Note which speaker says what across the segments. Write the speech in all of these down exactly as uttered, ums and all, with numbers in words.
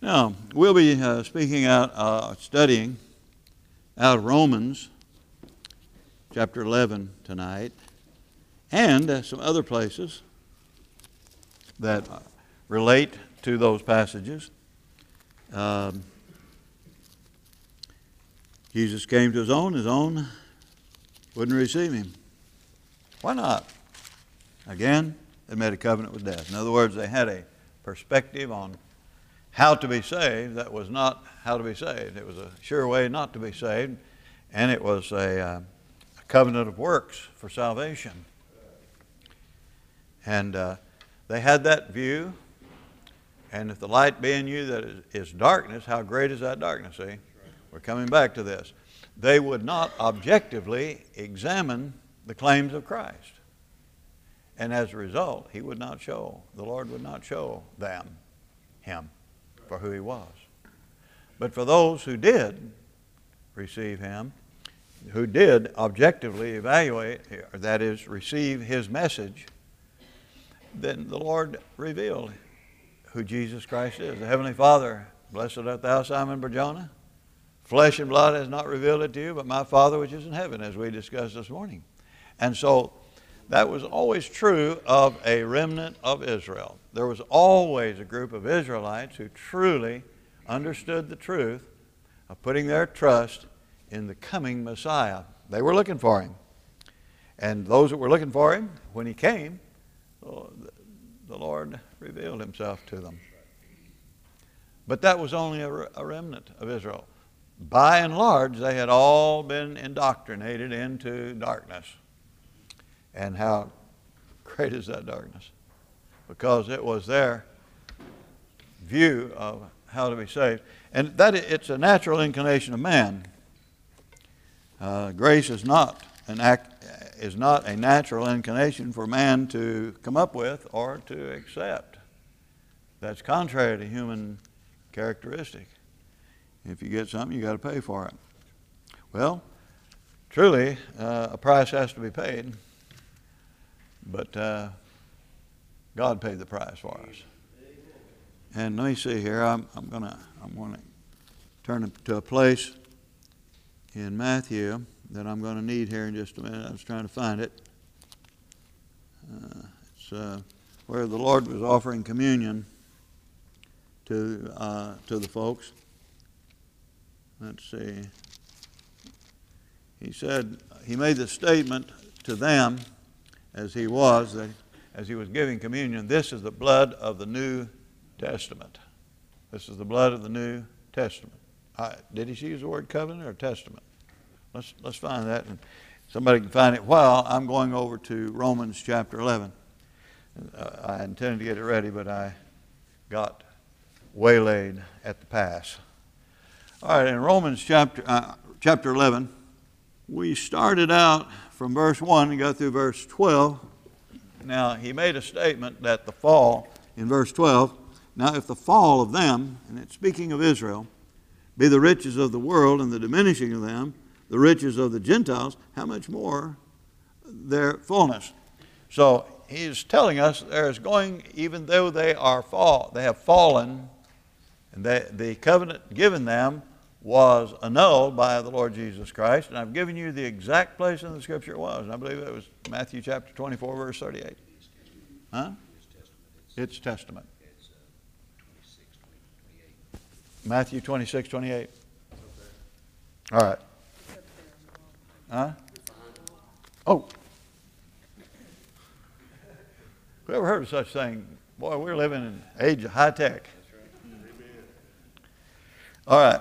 Speaker 1: Now, we'll be uh, speaking out, uh, studying out of Romans chapter eleven tonight, and uh, some other places that relate to those passages. Um, Jesus came to his own, his own wouldn't receive him. Why not? Again, they made a covenant with death. In other words, they had a perspective on how to be saved that was not how to be saved. It was a sure way not to be saved, and it was a, uh, a covenant of works for salvation. And uh, they had that view, and if the light be in you that is, is darkness, how great is that darkness, see? We're coming back to this. They would not objectively examine the claims of Christ. And as a result, he would not show, the Lord would not show them, him, for who he was. But for those who did receive him, who did objectively evaluate, or that is, receive his message, then the Lord revealed who Jesus Christ is. The Heavenly Father, blessed art thou, Simon Barjona. Flesh and blood has not revealed it to you, but my Father which is in heaven, as we discussed this morning. And so that was always true of a remnant of Israel. There was always a group of Israelites who truly understood the truth of putting their trust in the coming Messiah. They were looking for him. And those that were looking for him, when he came, the Lord revealed himself to them. But that was only a, a remnant of Israel. By and large, they had all been indoctrinated into darkness. And how great is that darkness? Because it was their view of how to be saved. And that it's a natural inclination of man. Uh, grace is not an act, is not a natural inclination for man to come up with or to accept. That's contrary to human characteristic. If you get something, you got to pay for it. Well, truly, uh, a price has to be paid, but uh, God paid the price for us. And let me see here. I'm, I'm gonna I'm gonna turn to a place in Matthew that I'm going to need here in just a minute. I was trying to find it. Uh, it's uh, where the Lord was offering communion to uh, to the folks. Let's see. He said, he made the statement to them as he was, that as he was giving communion, this is the blood of the New Testament. This is the blood of the New Testament. I, did he use the word covenant or testament? Let's let's find that, and somebody can find it while I'm going over to Romans chapter eleven. Uh, I intended to get it ready, but I got waylaid at the pass. All right, in Romans chapter uh, chapter eleven, we started out from verse one and got through verse twelve. Now, he made a statement that the fall, in verse twelve, now if the fall of them, and it's speaking of Israel, be the riches of the world and the diminishing of them, the riches of the Gentiles, how much more their fullness? So he's telling us there is going, even though they are fall, they have fallen, and they, the covenant given them was annulled by the Lord Jesus Christ. And I've given you the exact place in the Scripture it was. And I believe it was Matthew chapter twenty-four, verse thirty-eight. Huh? It's testament. Matthew twenty-six, twenty-eight. All right. Huh? Oh. Who ever heard of such thing? Boy, we're living in an age of high tech. All right.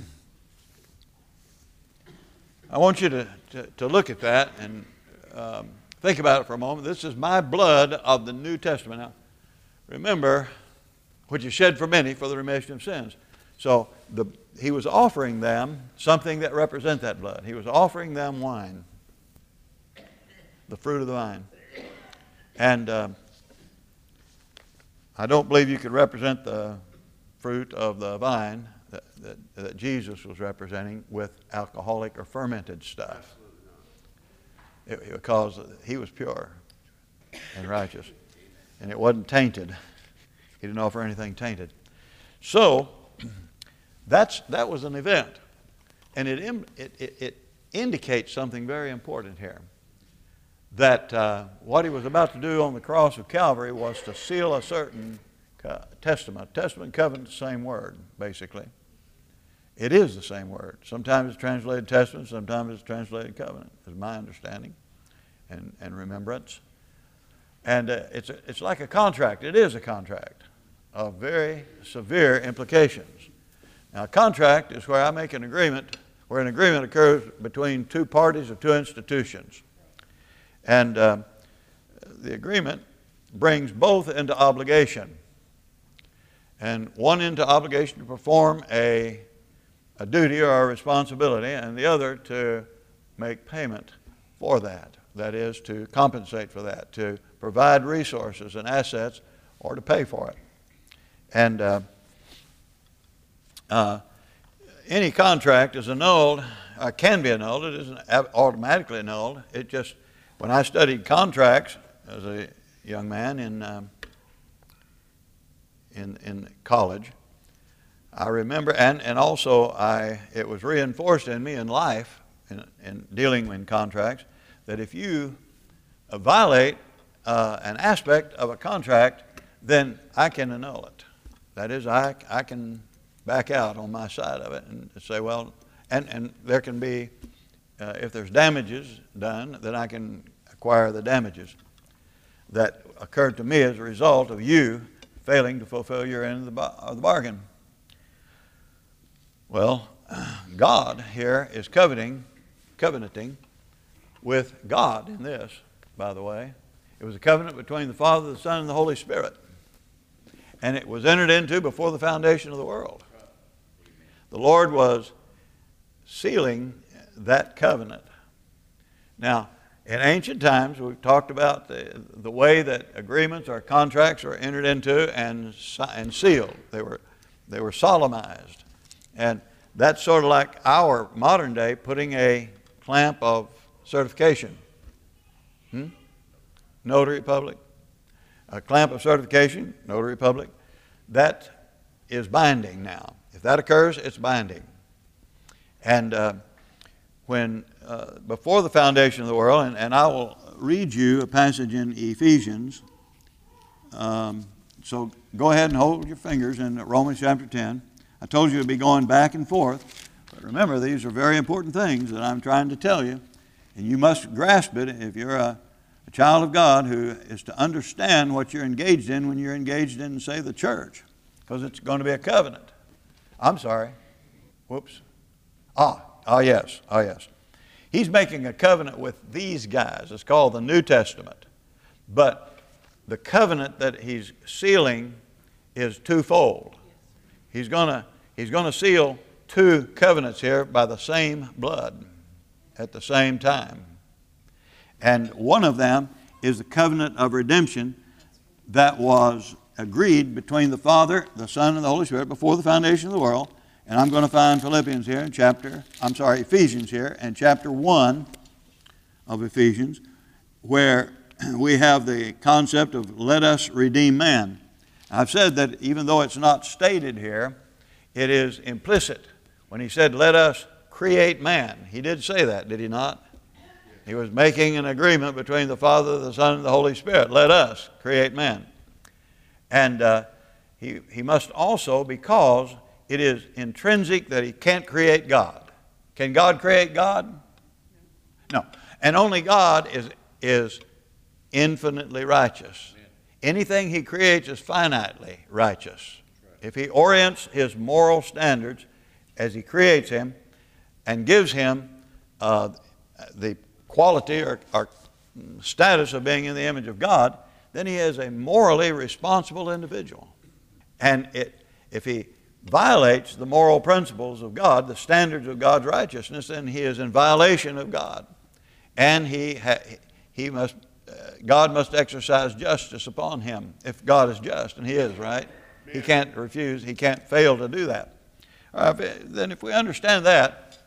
Speaker 1: I want you to, to, to look at that and um, think about it for a moment. This is my blood of the New Testament. Now, remember, which is shed for many for the remission of sins. So the, he was offering them something that represents that blood. He was offering them wine, the fruit of the vine. And uh, I don't believe you could represent the fruit of the vine that, that, that Jesus was representing with alcoholic or fermented stuff. It, because he was pure and righteous. And it wasn't tainted. He didn't offer anything tainted. So, That's, that was an event. And it, it, it, it indicates something very important here. That uh, what he was about to do on the cross of Calvary was to seal a certain uh, testament. Testament and covenant is the same word, basically. It is the same word. Sometimes it's translated testament, sometimes it's translated covenant, is my understanding and, and remembrance. And uh, it's, a, it's like a contract. It is a contract of very severe implications. Now, a contract is where I make an agreement, where an agreement occurs between two parties or two institutions. And uh, the agreement brings both into obligation. And one into obligation to perform a, a duty or a responsibility, and the other to make payment for that. That is, to compensate for that, to provide resources and assets, or to pay for it. And uh, uh, any contract is annulled, uh, can be annulled. It isn't automatically annulled. It just, when I studied contracts as a young man in, um, in, in college, I remember, and, and also I, it was reinforced in me in life, in, in dealing in contracts, that if you uh, violate uh, an aspect of a contract, then I can annul it. That is, I, I can back out on my side of it and say, well, and, and there can be, uh, if there's damages done, then I can acquire the damages that occurred to me as a result of you failing to fulfill your end of the, bar- of the bargain. Well, God here is covenanting, covenanting with God in this, by the way. It was a covenant between the Father, the Son, and the Holy Spirit. And it was entered into before the foundation of the world. The Lord was sealing that covenant. Now, in ancient times, we've talked about the, the way that agreements or contracts are entered into and, and sealed. They were, they were solemnized. And that's sort of like our modern day putting a clamp of certification. Hmm? Notary public. A clamp of certification, notary public. That is binding now. If that occurs, it's binding. And uh, when, uh, before the foundation of the world, and, and I will read you a passage in Ephesians. Um, so go ahead and hold your fingers in Romans chapter ten. I told you to be going back and forth. But remember, these are very important things that I'm trying to tell you. And you must grasp it if you're a, a child of God who is to understand what you're engaged in when you're engaged in, say, the church. Because it's going to be a covenant. I'm sorry. Whoops. Ah, ah, yes, ah, yes. He's making a covenant with these guys. It's called the New Testament. But the covenant that he's sealing is twofold. He's going to he's going to seal two covenants here by the same blood at the same time. And one of them is the covenant of redemption that was agreed between the Father, the Son, and the Holy Spirit before the foundation of the world. And I'm going to find Philippians here in chapter, I'm sorry, Ephesians here in chapter one of Ephesians, where we have the concept of let us redeem man. I've said that even though it's not stated here, it is implicit. When he said let us create man, he did say that, did he not? He was making an agreement between the Father, the Son, and the Holy Spirit. Let us create man. And uh, he, he must also, because it is intrinsic that he can't create God. Can God create God? No. And only God is, is infinitely righteous. Anything he creates is finitely righteous. If he orients his moral standards as he creates him and gives him uh, the quality or, or status of being in the image of God, then he is a morally responsible individual. And it, if he violates the moral principles of God, the standards of God's righteousness, then he is in violation of God. And he, ha, he must, uh, God must exercise justice upon him if God is just, and he is, right? He can't refuse, he can't fail to do that. All right, then if we understand that,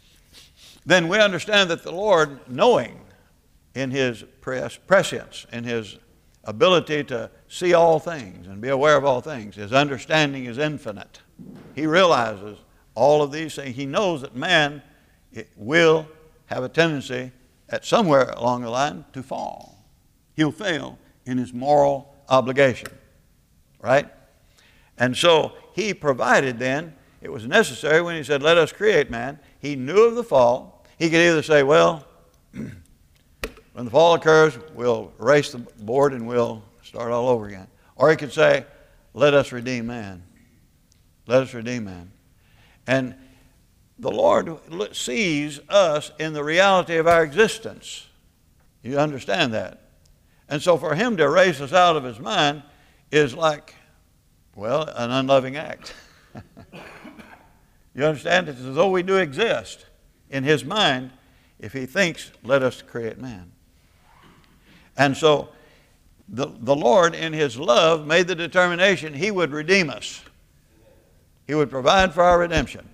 Speaker 1: then we understand that the Lord, knowing in his prescience, in his ability to see all things and be aware of all things, his understanding is infinite. He realizes all of these things. He knows that man will have a tendency at somewhere along the line to fall. He'll fail in his moral obligation, right? And so he provided then, it was necessary when he said, let us create man. He knew of the fall. He could either say, well, when the fall occurs, we'll erase the board and we'll start all over again. Or he could say, let us redeem man. Let us redeem man. And the Lord sees us in the reality of our existence. You understand that? And so for him to erase us out of his mind is like, well, an unloving act. You understand? It's as though we do exist in his mind if he thinks, let us create man. And so the, the Lord in his love made the determination he would redeem us. He would provide for our redemption.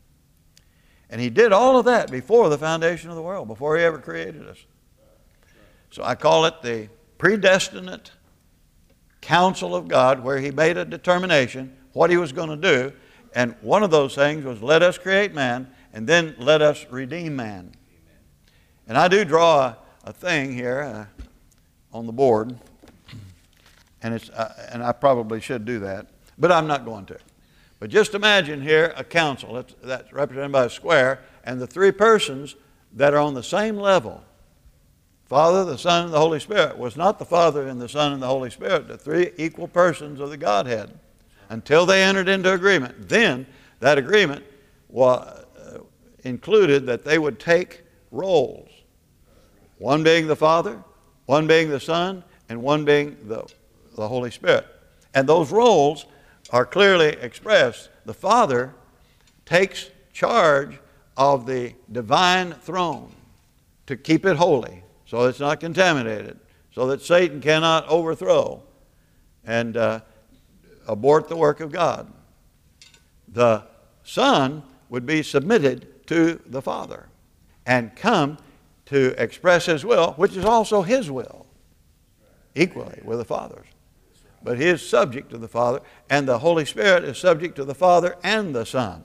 Speaker 1: And he did all of that before the foundation of the world, before he ever created us. So I call it the predestinate counsel of God, where he made a determination what he was going to do. And one of those things was, let us create man, and then let us redeem man. And I do draw a, a thing here uh, on the board, and, it's, uh, and I probably should do that, but I'm not going to. But just imagine here a council that's, that's represented by a square, and the three persons that are on the same level. Father, the Son, and the Holy Spirit. Was not the Father and the Son and the Holy Spirit the three equal persons of the Godhead until they entered into agreement. Then that agreement was, uh, included that they would take roles. One being the Father, one being the Son, and one being the, the Holy Spirit. And those roles are clearly expressed. The Father takes charge of the divine throne to keep it holy, so it's not contaminated, so that Satan cannot overthrow and uh, abort the work of God. The Son would be submitted to the Father and come to express his will, which is also his will, equally with the Father's. But he is subject to the Father, and the Holy Spirit is subject to the Father and the Son.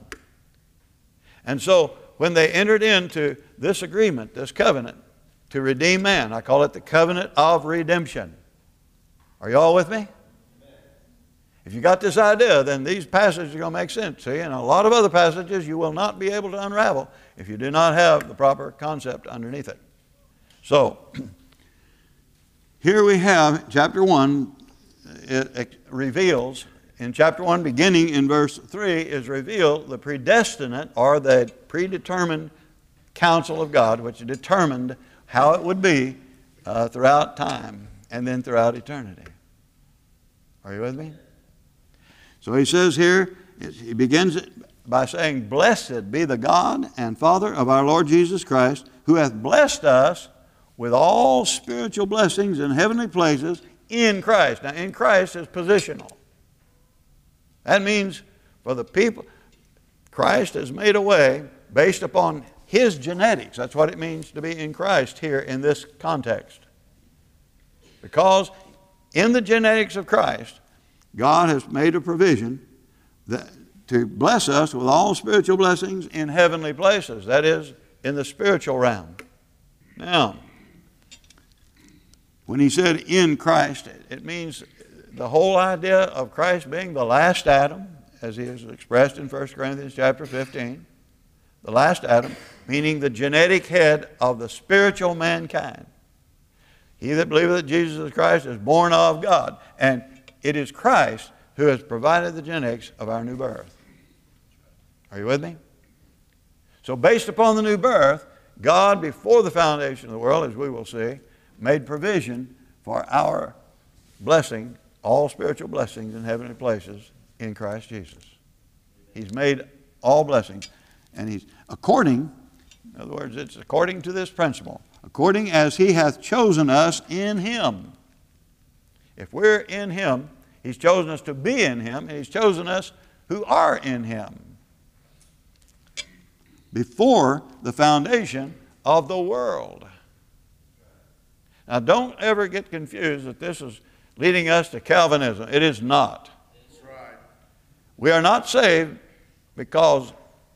Speaker 1: And so when they entered into this agreement, this covenant, to redeem man, I call it the covenant of redemption. Are you all with me? If you got this idea, then these passages are going to make sense. See, and a lot of other passages you will not be able to unravel if you do not have the proper concept underneath it. So, here we have chapter one. It, it reveals, in chapter one, beginning in verse three, is revealed the predestinate or the predetermined counsel of God, which determined how it would be uh, throughout time and then throughout eternity. Are you with me? So he says here, he begins it by saying, blessed be the God and Father of our Lord Jesus Christ, who hath blessed us with all spiritual blessings in heavenly places in Christ. Now, in Christ is positional. That means for the people, Christ has made a way based upon his genetics. That's what it means to be in Christ here in this context. Because in the genetics of Christ, God has made a provision that, to bless us with all spiritual blessings in heavenly places. That is, in the spiritual realm. Now, when he said in Christ, it means the whole idea of Christ being the last Adam, as he is expressed in First Corinthians chapter fifteen. The last Adam, meaning the genetic head of the spiritual mankind. He that believeth that Jesus is Christ is born of God. And it is Christ who has provided the genetics of our new birth. Are you with me? So based upon the new birth, God, before the foundation of the world, as we will see, made provision for our blessing, all spiritual blessings in heavenly places in Christ Jesus. He's made all blessings. And he's according, in other words, it's according to this principle, according as he hath chosen us in him. If we're in him, he's chosen us to be in him, and he's chosen us who are in him. Before the foundation of the world. Now, don't ever get confused that this is leading us to Calvinism. It is not. That's right. We are not saved because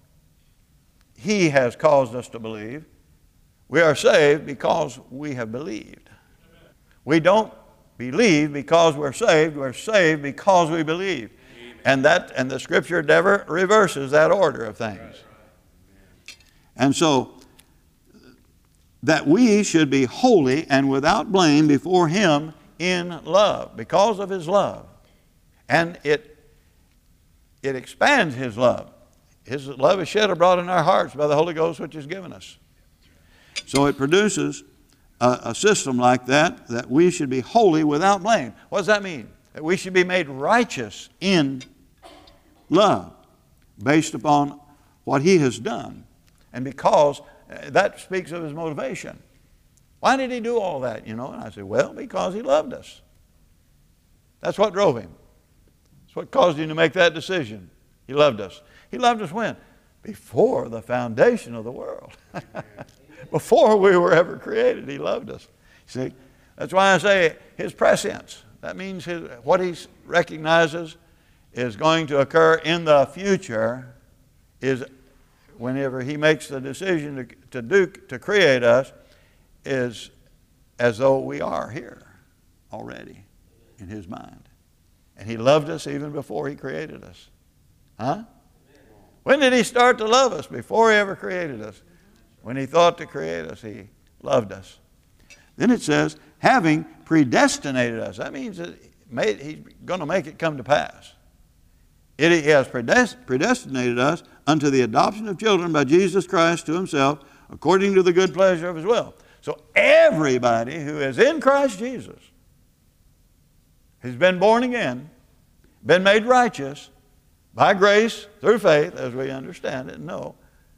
Speaker 1: He has caused us to believe. We are saved because we have believed. We don't believe because we're saved. We're saved because we believe. And that and the Scripture never reverses that order of things. And so, that we should be holy and without blame before Him in love, because of His love. And it, it expands His love. His love is shed abroad in our hearts by the Holy Ghost which is given us. So it produces a, a system like that, that we should be holy without blame. What does that mean? That we should be made righteous in love, based upon what He has done. And because uh, that speaks of His motivation. Why did He do all that, you know? And I said, well, because He loved us. That's what drove Him. That's what caused Him to make that decision. He loved us. He loved us when? Before the foundation of the world. Before we were ever created, He loved us. See, that's why I say His prescience. That means his, what He recognizes is going to occur in the future is whenever He makes the decision to, to do to create us, is as though we are here already in His mind. And He loved us even before He created us. Huh? When did He start to love us? Before He ever created us. When He thought to create us, He loved us. Then it says, having predestinated us. That means that made, He's going to make it come to pass. It, he has predestinated us unto the adoption of children by Jesus Christ to Himself, according to the good pleasure of His will. So everybody who is in Christ Jesus has been born again, been made righteous by grace through faith, as we understand it and know,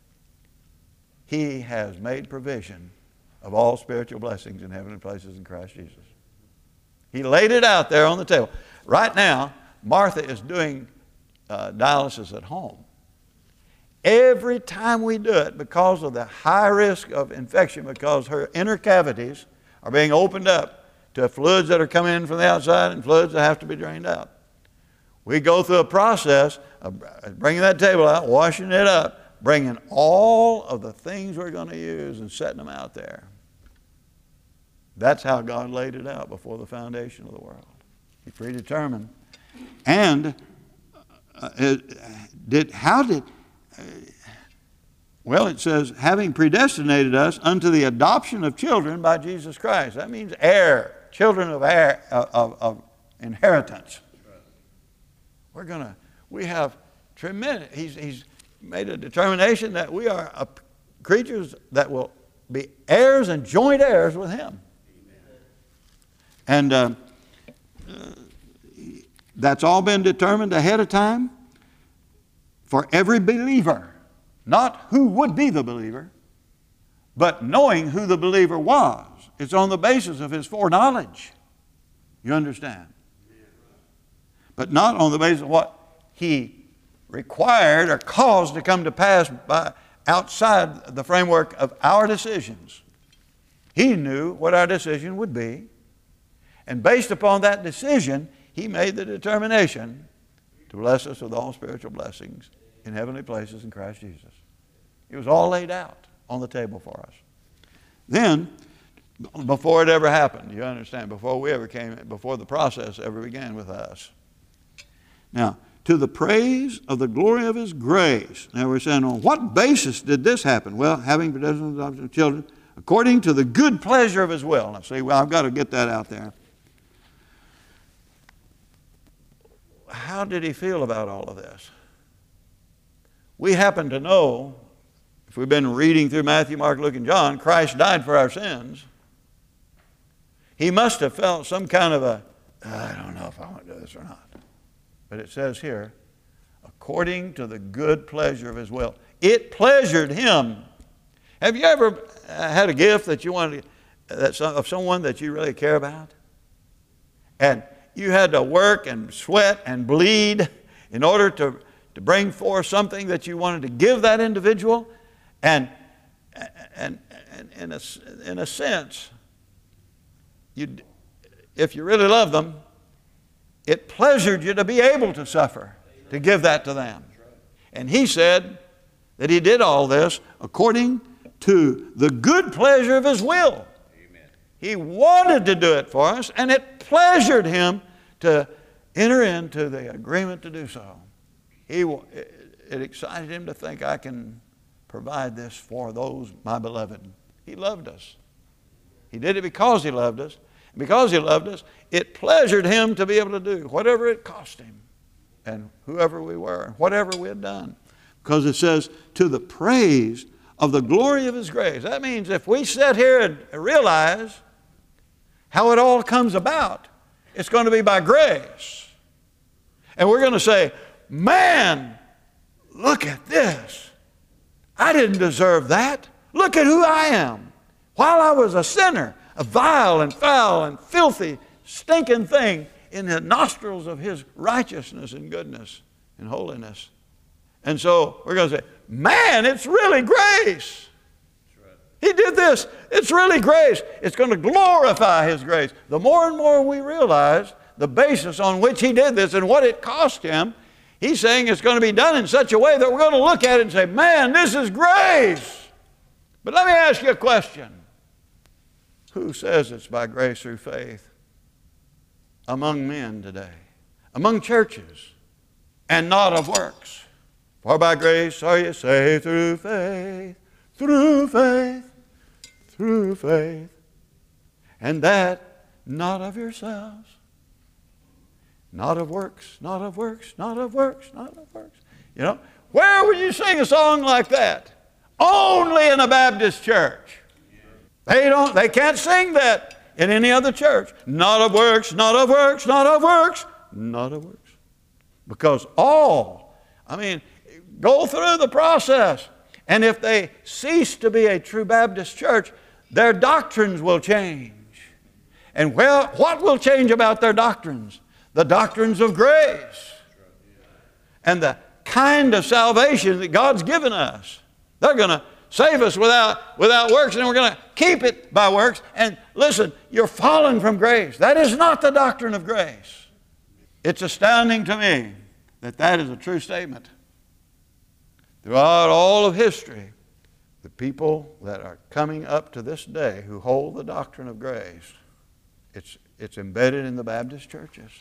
Speaker 1: He has made provision of all spiritual blessings in heavenly places in Christ Jesus. He laid it out there on the table. Right now, Martha is doing uh, dialysis at home. Every time we do it, because of the high risk of infection, because her inner cavities are being opened up to fluids that are coming in from the outside and fluids that have to be drained out. We go through a process of bringing that table out, washing it up, bringing all of the things we're going to use and setting them out there. That's how God laid it out before the foundation of the world. He predetermined. And uh, it, did how did... Uh, well, it says, having predestinated us unto the adoption of children by Jesus Christ. That means heir, children of heir, of, of inheritance. We're going to, we have tremendous, he's, he's made a determination that we are a, creatures that will be heirs and joint heirs with Him. And uh, uh, that's all been determined ahead of time for every believer. Not who would be the believer, but knowing who the believer was. It's on the basis of his foreknowledge. You understand? But not on the basis of what he required or caused to come to pass by outside the framework of our decisions. He knew what our decision would be. And based upon that decision, He made the determination to bless us with all spiritual blessings in heavenly places in Christ Jesus. It was all laid out on the table for us. Then, before it ever happened, you understand, before we ever came, before the process ever began with us. Now, to the praise of the glory of His grace. Now we're saying, on what basis did this happen? Well, having predestined the adoption of children, according to the good pleasure of His will. Now see, well, I've got to get that out there. How did He feel about all of this? We happen to know, if we've been reading through Matthew, Mark, Luke, and John, Christ died for our sins. He must have felt some kind of a, I don't know if I want to do this or not. But it says here, according to the good pleasure of His will. It pleasured Him. Have you ever had a gift that you wanted to, that's of someone that you really care about? And you had to work and sweat and bleed in order to, to bring forth something that you wanted to give that individual. And, and, and in, a, in a sense, you, if you really love them, it pleasured you to be able to suffer, to give that to them. And He said, that He did all this according to the good pleasure of His will. Amen. He wanted to do it for us, and it pleasured Him to enter into the agreement to do so. He, it excited Him to think, I can provide this for those, my beloved. He loved us. He did it because He loved us. And because He loved us, it pleasured Him to be able to do whatever it cost Him and whoever we were and whatever we had done. Because it says, to the praise of the glory of His grace. That means if we sit here and realize how it all comes about, it's going to be by grace. And we're going to say, man, look at this. I didn't deserve that. Look at who I am. While I was a sinner, a vile and foul and filthy, stinking thing in the nostrils of His righteousness and goodness and holiness. And so we're going to say, man, it's really grace. He did this. It's really grace. It's going to glorify His grace. The more and more we realize the basis on which He did this and what it cost Him, He's saying it's going to be done in such a way that we're going to look at it and say, man, this is grace. But let me ask you a question. Who says it's by grace through faith among men today, among churches, and not of works? For by grace are you saved through faith, through faith, through faith, and that not of yourselves, not of works, not of works, not of works, not of works. You know, where would you sing a song like that? Only in a Baptist church. They don't, they can't sing that in any other church. Not of works, not of works, not of works, not of works. Because all, I mean, go through the process. And if they cease to be a true Baptist church, their doctrines will change. And well, what will change about their doctrines? The doctrines of grace. And the kind of salvation that God's given us. They're going to save us without, without works, and we're going to keep it by works. And listen, you're fallen from grace. That is not the doctrine of grace. It's astounding to me that that is a true statement. Throughout all of history, the people that are coming up to this day who hold the doctrine of grace, it's, it's embedded in the Baptist churches.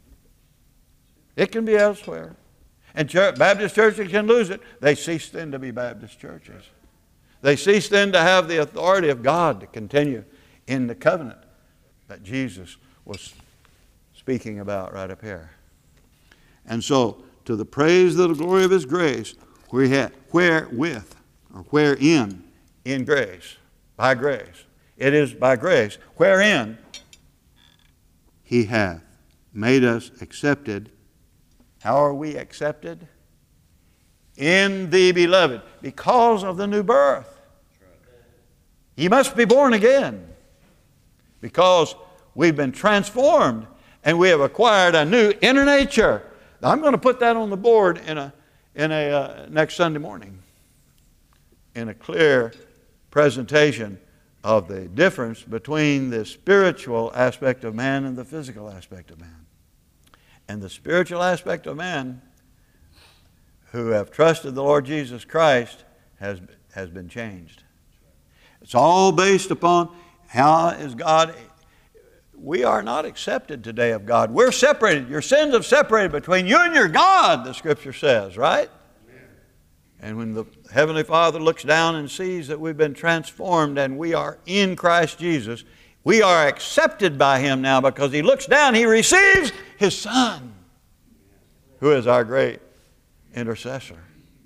Speaker 1: It can be elsewhere. And church, Baptist churches can lose it. They cease then to be Baptist churches. They cease then to have the authority of God to continue in the covenant that Jesus was speaking about right up here. And so, to the praise of the glory of His grace, wherewith, or wherein, in grace, by grace. It is by grace, wherein He hath made us accepted. How are we accepted? In the Beloved, because of the new birth. You must be born again, because we've been transformed and we have acquired a new inner nature. Now, I'm going to put that on the board in a, in a uh, next Sunday morning in a clear presentation of the difference between the spiritual aspect of man and the physical aspect of man. And the spiritual aspect of man who have trusted the Lord Jesus Christ has, has been changed. It's all based upon how is God. We are not accepted today of God. We're separated. Your sins have separated between you and your God, the Scripture says, right? Amen. And when the Heavenly Father looks down and sees that we've been transformed and we are in Christ Jesus, we are accepted by Him now, because He looks down, He receives His Son, who is our great intercessor.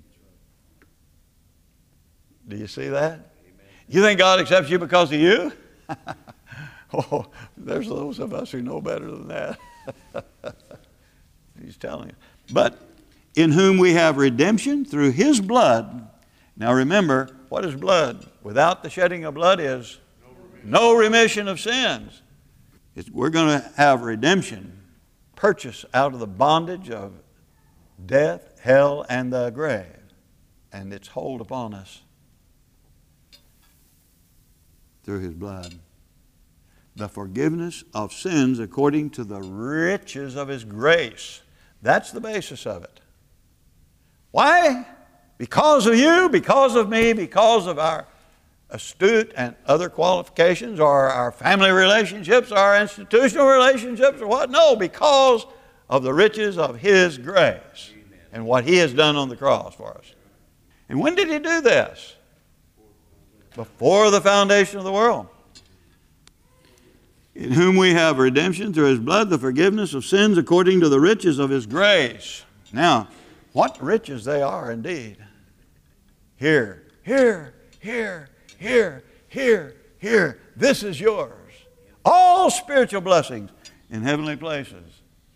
Speaker 1: Do you see that? Amen. You think God accepts you because of you? Oh, there's those of us who know better than that. He's telling you. But in whom we have redemption through His blood. Now remember, what is blood? Without the shedding of blood is no remission of sins. It's, we're going to have redemption, purchase out of the bondage of death, hell, and the grave, and its hold upon us through His blood. The forgiveness of sins according to the riches of His grace. That's the basis of it. Why? Because of you, because of me, because of our astute and other qualifications, or our family relationships, or our institutional relationships, or what? No, because of the riches of His grace and what He has done on the cross for us. And when did He do this? Before the foundation of the world. In whom we have redemption through His blood, the forgiveness of sins according to the riches of His grace. Now, what riches they are indeed. Here, here, here, here, here, here. This is yours. All spiritual blessings in heavenly places.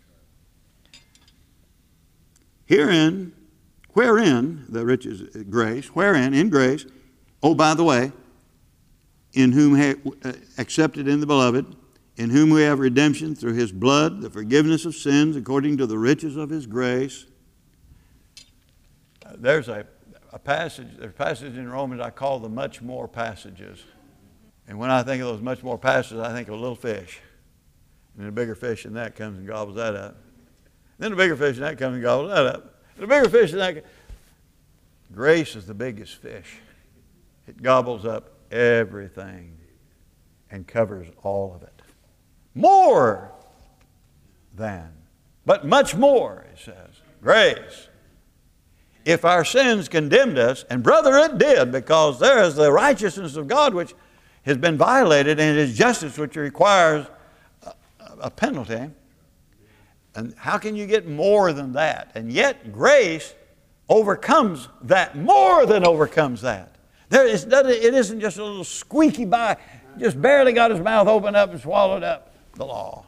Speaker 1: Herein, wherein, the riches, grace, wherein, in grace, oh, by the way, in whom ha- accepted in the beloved, in whom we have redemption through His blood, the forgiveness of sins according to the riches of His grace. Uh, there's a, a passage, there's a passage in Romans I call the much more passages. And when I think of those much more passages, I think of a little fish. And then a bigger fish than that comes and gobbles that up. Then a bigger fish than that comes and gobbles that up. And a bigger fish than that. Grace is the biggest fish. It gobbles up everything and covers all of it. More than, but much more, it says. Grace. If our sins condemned us, and brother, it did, because there is the righteousness of God which has been violated, and His justice which requires a, a penalty. And how can you get more than that? And yet grace overcomes that, more than overcomes that. There is, it isn't just a little squeaky by, just barely got his mouth opened up and swallowed up the law.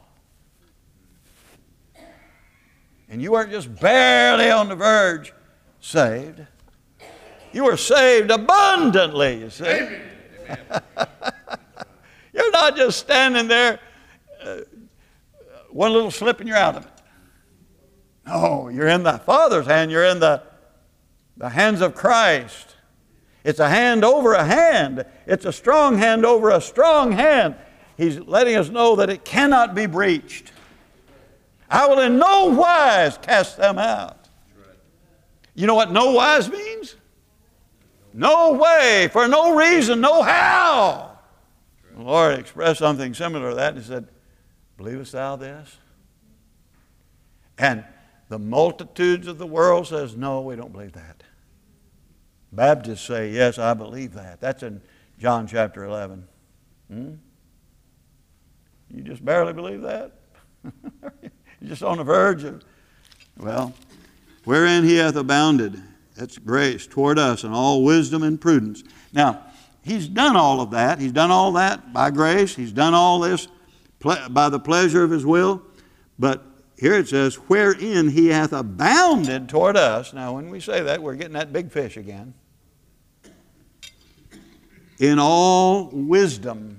Speaker 1: And you weren't just barely on the verge saved. You were saved abundantly, you see. Amen. You're not just standing there, uh, one little slip and you're out of it. No, you're in the Father's hand. You're in the, the hands of Christ. It's a hand over a hand. It's a strong hand over a strong hand. He's letting us know that it cannot be breached. I will in no wise cast them out. You know what no wise means? No way, for no reason, no how. The Lord expressed something similar to that. He said, believest thou this? And the multitudes of the world says, no, we don't believe that. Baptists say, yes, I believe that. That's in John chapter eleven. Hmm? You just barely believe that? You're just on the verge of, well, wherein He hath abounded, that's grace, toward us in all wisdom and prudence. Now, He's done all of that. He's done all that by grace. He's done all this by the pleasure of His will. But here it says, wherein He hath abounded toward us. Now, when we say that, we're getting that big fish again. In all wisdom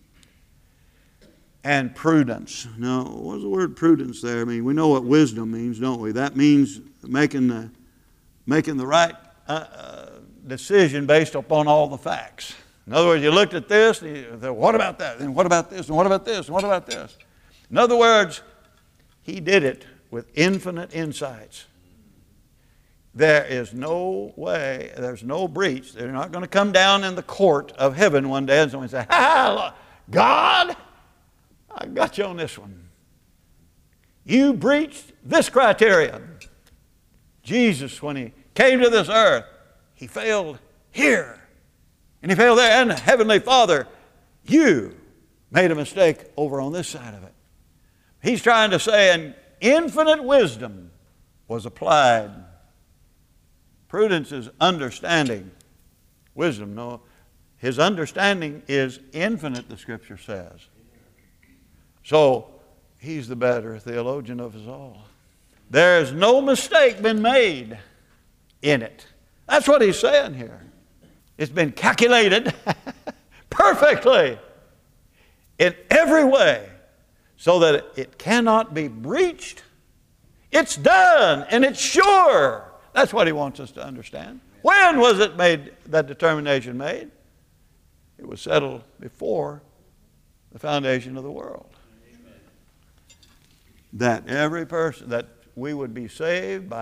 Speaker 1: and prudence. Now, what's the word prudence there? I mean, we know what wisdom means, don't we? That means making the, making the right uh, uh, decision based upon all the facts. In other words, you looked at this, and you said, what about that? And what about this? And what about this? And what about this? In other words, He did it with infinite insights. There is no way, there's no breach. They're not going to come down in the court of heaven one day and someone say, ha, God, I got you on this one. You breached this criterion. Jesus, when He came to this earth, He failed here. And He failed there. And Heavenly Father, you made a mistake over on this side of it. He's trying to say an infinite wisdom was applied. Prudence is understanding. Wisdom, no. His understanding is infinite, the Scripture says. So, He's the better theologian of us all. There has no mistake been made in it. That's what He's saying here. It's been calculated perfectly in every way so that it cannot be breached. It's done and it's sure. That's what He wants us to understand. When was it made, that determination made? It was settled before the foundation of the world. Amen. That every person, that we would be saved by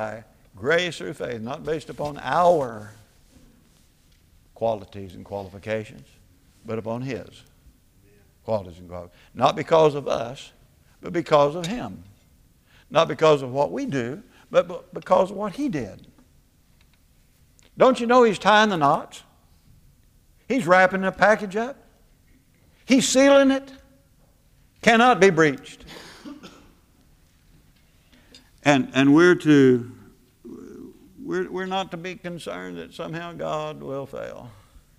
Speaker 1: Grace through faith, not based upon our qualities and qualifications, but upon His qualities and qualifications. Not because of us, but because of Him. Not because of what we do, but because of what He did. Don't you know He's tying the knots? He's wrapping the package up. He's sealing it. Cannot be breached. And and we're to we're we're not to be concerned that somehow God will fail.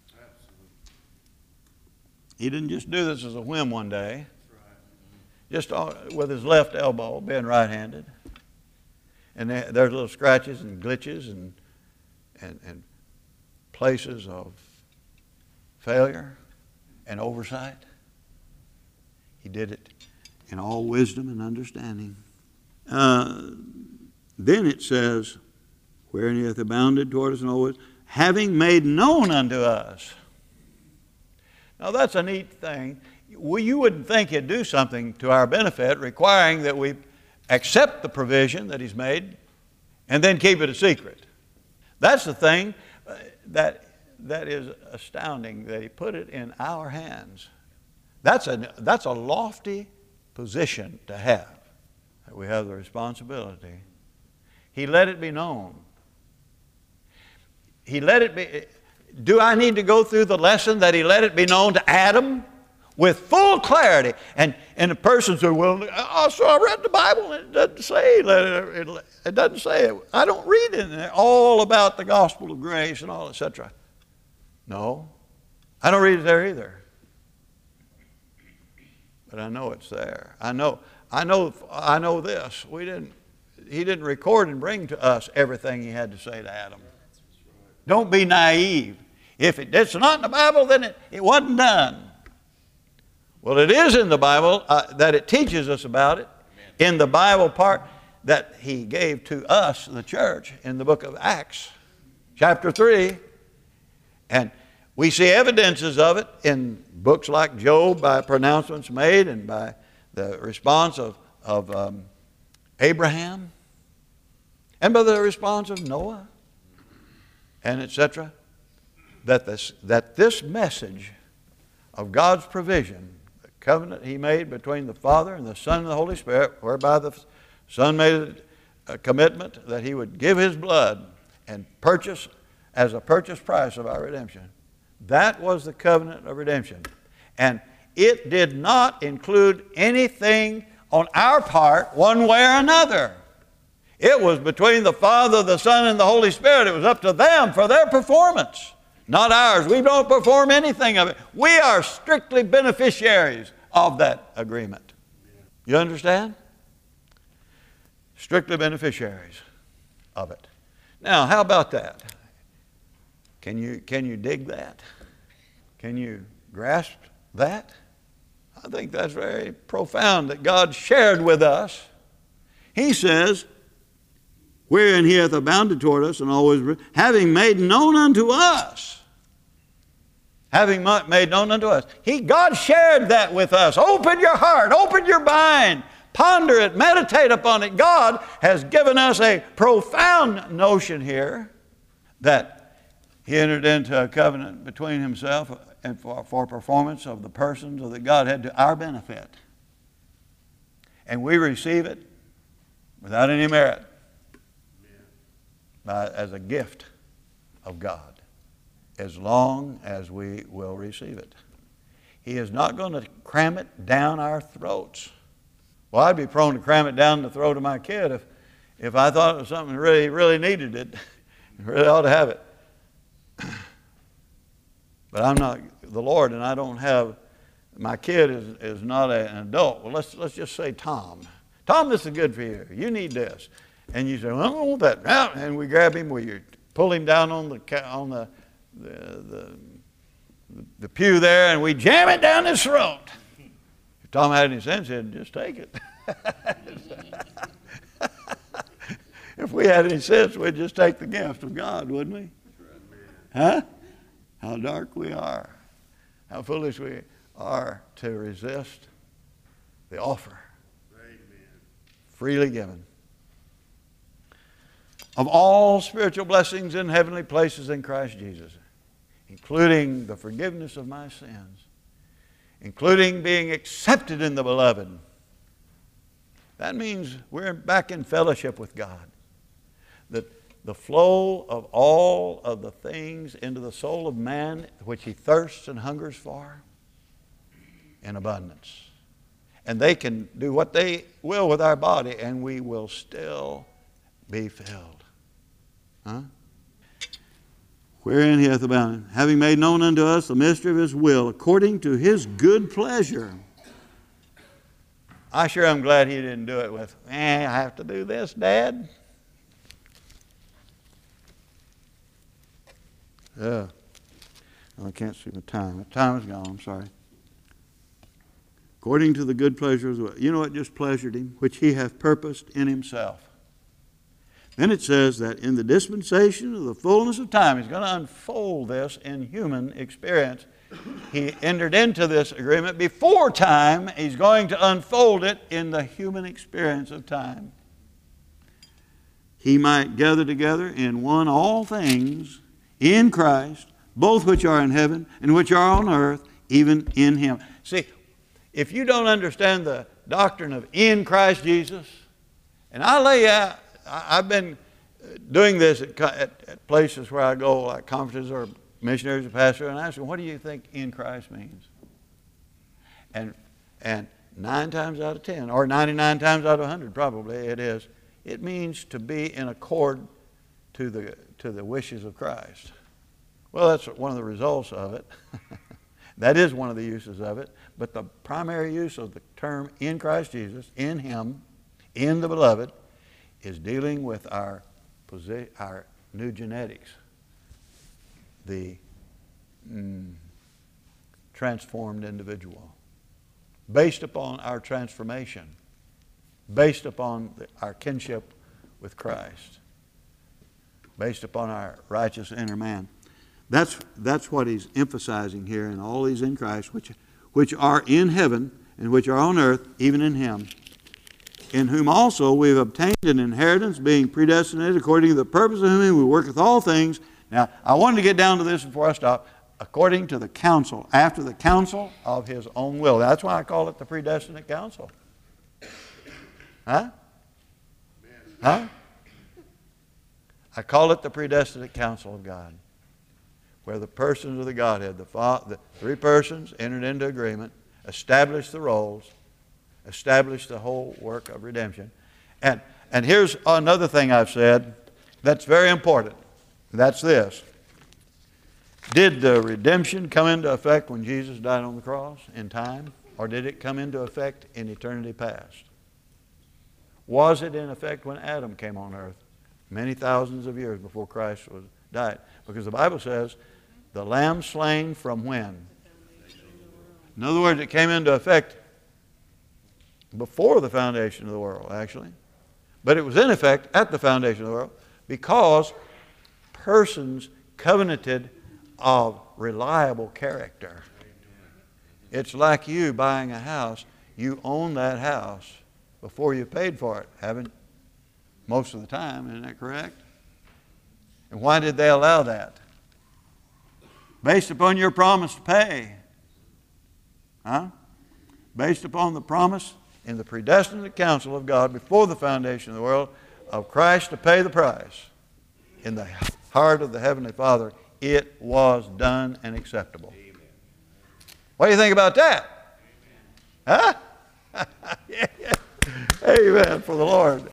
Speaker 1: He didn't just do this as a whim one day. Just with his left elbow, being right-handed. And there's little scratches and glitches and, and, and places of failure and oversight. He did it in all wisdom and understanding. Uh, then it says, wherein he hath abounded toward us in all wisdom, having made known unto us. Now that's a neat thing. We, you wouldn't think He'd do something to our benefit requiring that we accept the provision that He's made and then keep it a secret. That's the thing that, that is astounding, that He put it in our hands. That's a, that's a lofty position to have, that we have the responsibility. He let it be known. He let it be... Do I need to go through the lesson that He let it be known to Adam? With full clarity. And, and the person said, well, oh, so I read the Bible and it doesn't say, it, it, it doesn't say it. I don't read in there all about the gospel of grace and all, et cetera. No, I don't read it there either. But I know it's there. I know, I know, I know this. We didn't, He didn't record and bring to us everything He had to say to Adam. Don't be naive. If it, it's not in the Bible, then it, it wasn't done. Well, it is in the Bible uh, that it teaches us about it. In the Bible part that He gave to us, the church, in the book of Acts, chapter three. And we see evidences of it in books like Job by pronouncements made and by the response of, of um, Abraham and by the response of Noah and et cetera. That this, that this message of God's provision, covenant He made between the Father and the Son and the Holy Spirit, whereby the Son made a commitment that He would give His blood and purchase as a purchase price of our redemption. That was the covenant of redemption. And it did not include anything on our part one way or another. It was between the Father, the Son, and the Holy Spirit. It was up to them for their performance. Not ours. We don't perform anything of it. We are strictly beneficiaries of that agreement. You understand? Strictly beneficiaries of it. Now, how about that? Can you, can you dig that? Can you grasp that? I think that's very profound that God shared with us. He says, wherein He hath abounded toward us and always, having made known unto us. Having made known unto us. He, God shared that with us. Open your heart, open your mind, ponder it, meditate upon it. God has given us a profound notion here that He entered into a covenant between Himself and for, for performance of the persons of the Godhead to our benefit. And we receive it without any merit. By, as a gift of God, as long as we will receive it. He is not going to cram it down our throats. Well, I'd be prone to cram it down the throat of my kid if, if I thought it was something really, really needed it, really ought to have it. But I'm not the Lord, and I don't have, my kid is, is not a, an adult. Well, let's, let's just say Tom. Tom, this is good for you. You need this. And you say, well, I don't want that. And we grab him, we pull him down on the on the the, the, the pew there, and we jam it down his throat. If Tom had any sense, he'd just take it. If we had any sense, we'd just take the gift of God, wouldn't we? Huh? How dark we are. How foolish we are to resist the offer. Freely given. of all spiritual blessings in heavenly places in Christ Jesus, including the forgiveness of my sins, including being accepted in the Beloved. That means we're back in fellowship with God. That the flow of all of the things into the soul of man which he thirsts and hungers for in abundance. And they can do what they will with our body and we will still be filled. Huh? Wherein he hath abounded, having made known unto us the mystery of his will, according to his good pleasure. I sure am glad he didn't do it with, eh, I have to do this, Dad. Yeah. Oh, I can't see my time. My time is gone, I'm sorry. According to the good pleasure of his will. You know what just pleasured him? Which he hath purposed in himself. Then it says that in the dispensation of the fullness of time, he's going to unfold this in human experience. He entered into this agreement before time. He's going to unfold it in the human experience of time. He might gather together in one all things in Christ, both which are in heaven and which are on earth, even in him. See, if you don't understand the doctrine of in Christ Jesus, and I lay out, I've been doing this at, at, at places where I go, like conferences or missionaries or pastors, and I ask them, what do you think in Christ means? And, and nine times out of ten, or ninety-nine times out of a hundred probably it is, it means to be in accord to the, to the wishes of Christ. Well, that's one of the results of it. That is one of the uses of it. But the primary use of the term in Christ Jesus, in him, in the Beloved, is dealing with our, posi- our new genetics, the mm, transformed individual, based upon our transformation, based upon the, our kinship with Christ, based upon our righteous inner man. That's, that's what he's emphasizing here in all these in Christ, which, which are in heaven and which are on earth, even in him, in whom also we have obtained an inheritance, being predestinated according to the purpose of him who worketh all things. Now, I wanted to get down to this before I stop. According to the counsel, after the counsel of his own will. That's why I call it the predestinate counsel. Huh? Huh? I call it the predestinate counsel of God, where the persons of the Godhead, the, fa- the three persons entered into agreement, established the roles, established the whole work of redemption. And, and here's another thing I've said that's very important. That's this. Did the redemption come into effect when Jesus died on the cross in time? Or did it come into effect in eternity past? Was it in effect when Adam came on earth? Many thousands of years before Christ was died. Because the Bible says, the lamb slain from when? In other words, it came into effect before the foundation of the world, actually. But it was in effect at the foundation of the world because persons covenanted of reliable character. It's like you buying a house. You own that house before you paid for it, haven't you? Most of the time, isn't that correct? And why did they allow that? Based upon your promise to pay. Huh? Based upon the promise in the predestinate counsel of God before the foundation of the world of Christ to pay the price. In the heart of the Heavenly Father, it was done and acceptable. Amen. What do you think about that? Amen. Huh? Yeah, yeah. Amen for the Lord.